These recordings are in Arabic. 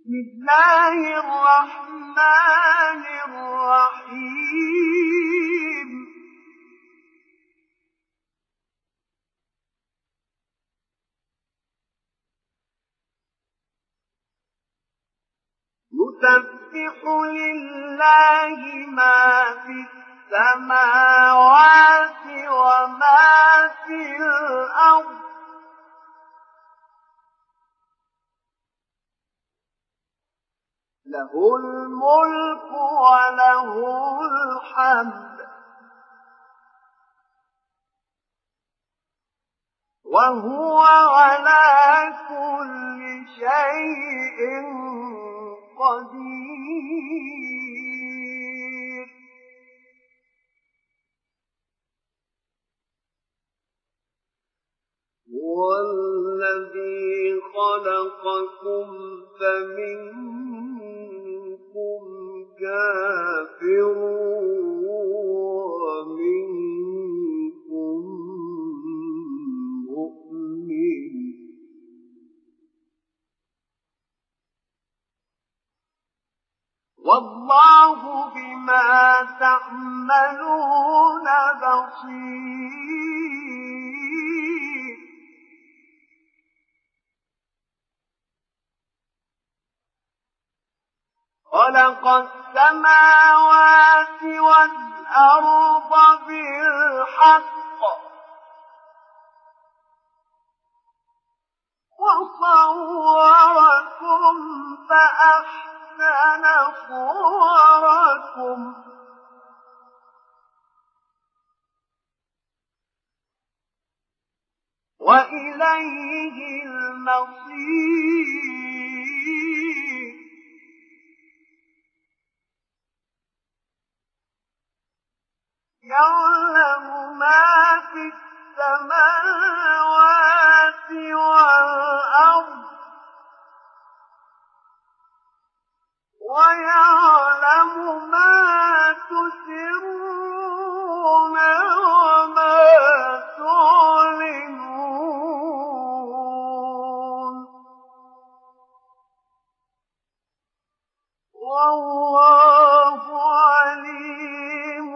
بسم الله الرحمن الرحيم يسبح لله ما في السماوات وما في الأرض له الملك وله الحمد وهو على كل شيء قدير هو الذي خلقكم فمنكم كافر ومنكم مؤمن والله بما تعملون بصير خلق السماوات والأرض بالحق وصوركم فأحسن صوركم وإليه المصير يعلم ما في السماوات والأرض ويعلم ما تسرون وما تعلنون والله عليم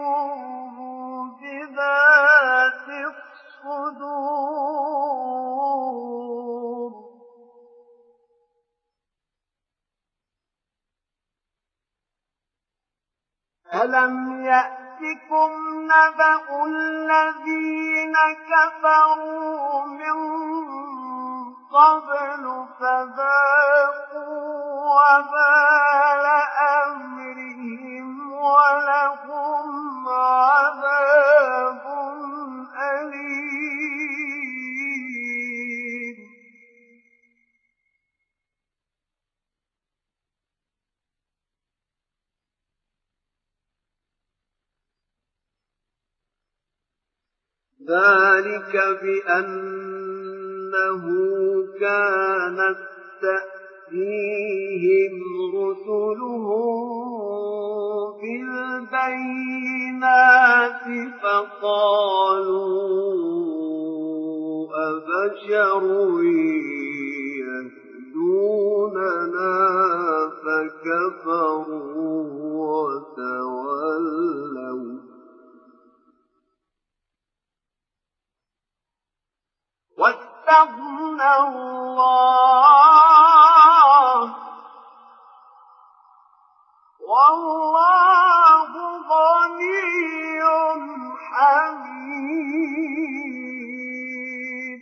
بذات الصدور ألم يأتكم نبأ الذين كفروا من قبل فذاقوا وبال أمرهم ولهم عذاب أليم ذلك بأنه كانت تأتيهم رسلهم بالبينات فقالوا أبشر يهدوننا فكفروا وتولوا واستغنى الله والله غني حميد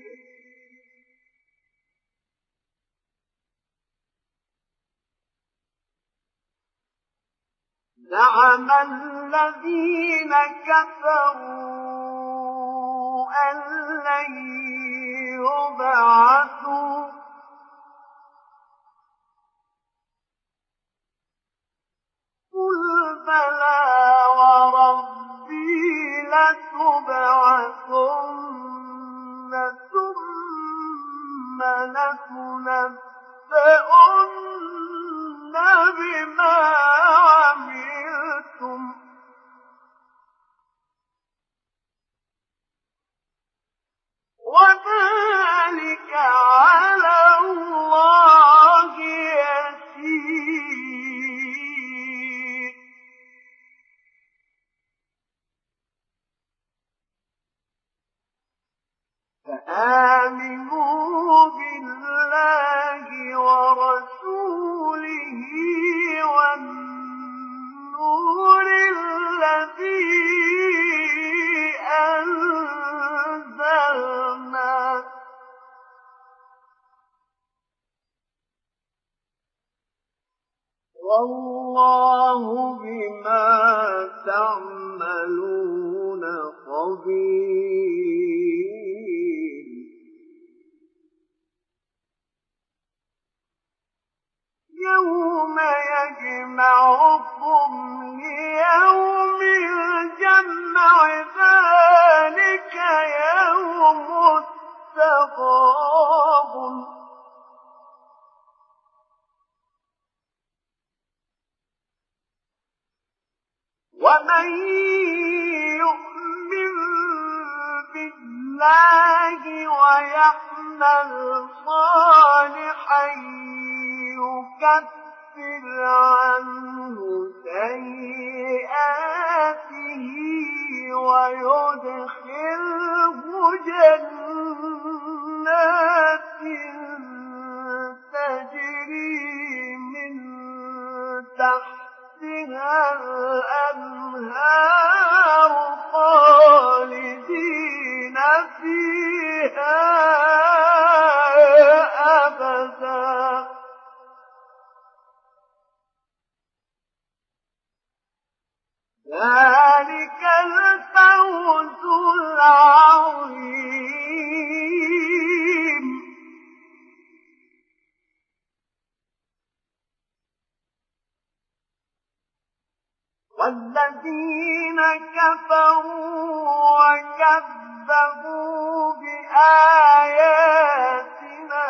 زعم الذين كفروا أن لن يبعثوا قل بلى وربي لتبعثن ثم لتنبؤن بما عملتم وذلك على الله يسير والله بما تعملون خبير. يوم يجمعكم ليوم الجمع ذلك يوم التغابن ومن يؤمن بالله ويعمل صالحا يكفر عنه سيئاته ويدخله جنات تجري من تحتها الأنهار خالدين فيها أبدا ذلك الفوز العظيم. والذين كفروا وكذبوا بآياتنا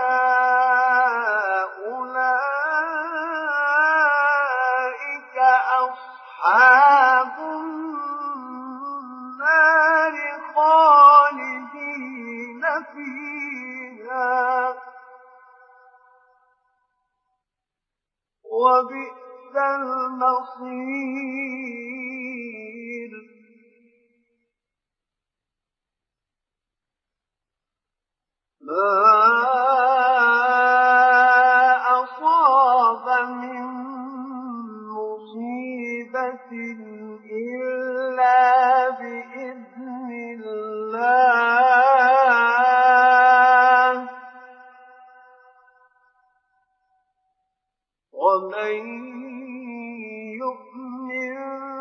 أولئك أصحاب النار خالدين فيها وبئس المصير. ما أصاب من مصيبة إلا بإذن الله ومن يؤمن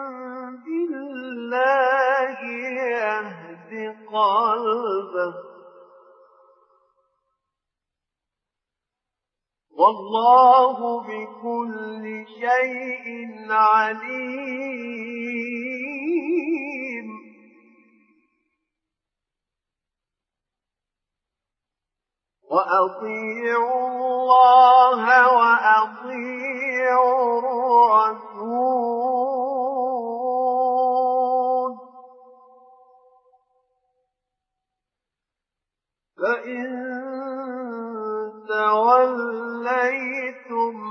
بالله يهد قلبه والله بكل شيء عليم. وأطيعوا الله وأطيعوا الرسول فإن توليتم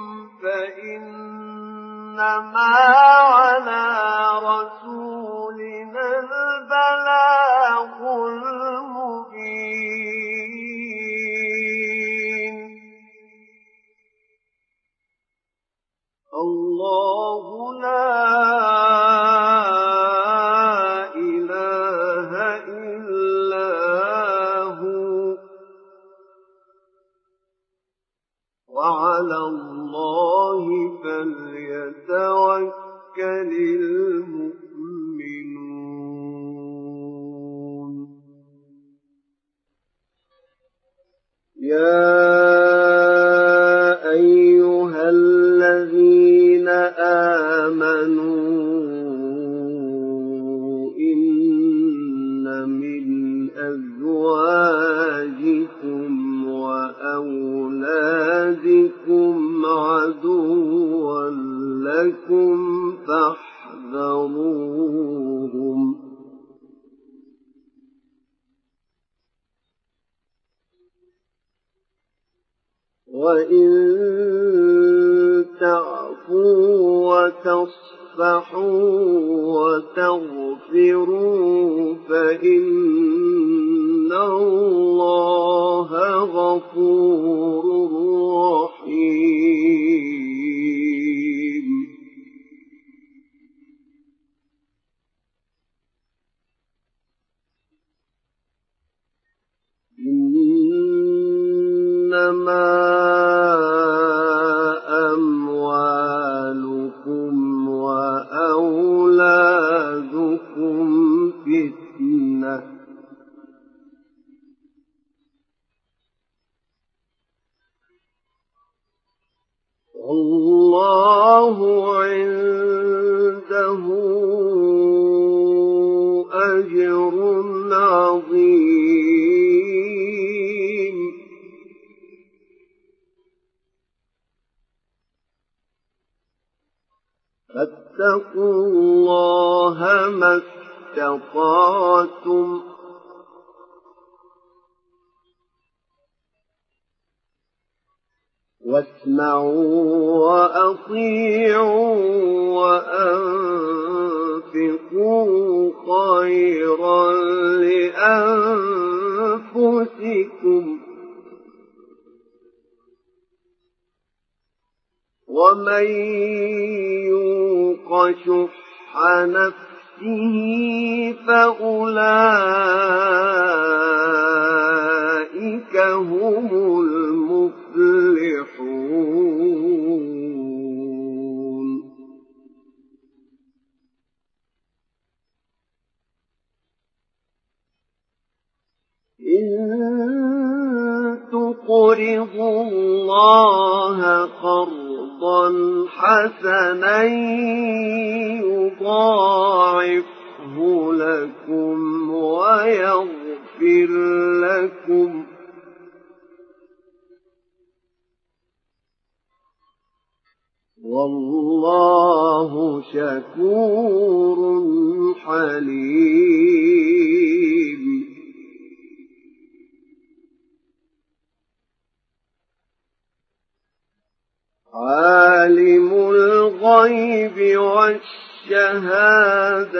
فإنما على رسولنا البلاغ المبين. الله لا إله إلا هو وعلى الله فليتوكل المؤمنون. يا أيها الذين آمنوا إن من أزواجكم وأولادكم عدوا لكم فاحذروهم وإن تعفوا وتصفحوا وتغفروا فإن الله غفور رحيم. إنما أموالكم والله عنده أجر عظيم. فاتقوا الله ما استطعتم واسمعوا وأطيعوا وأنفقوا خيرا لأنفسكم ومن يوق شح نفسه فأولئك هم المفلحون. إن تقرضوا الله قرضا حسنا يضاعفه لكم ويغفر لكم والله شكور حليم. عالم الغيب والشهادة، الشهادة، العزيز الحكيم.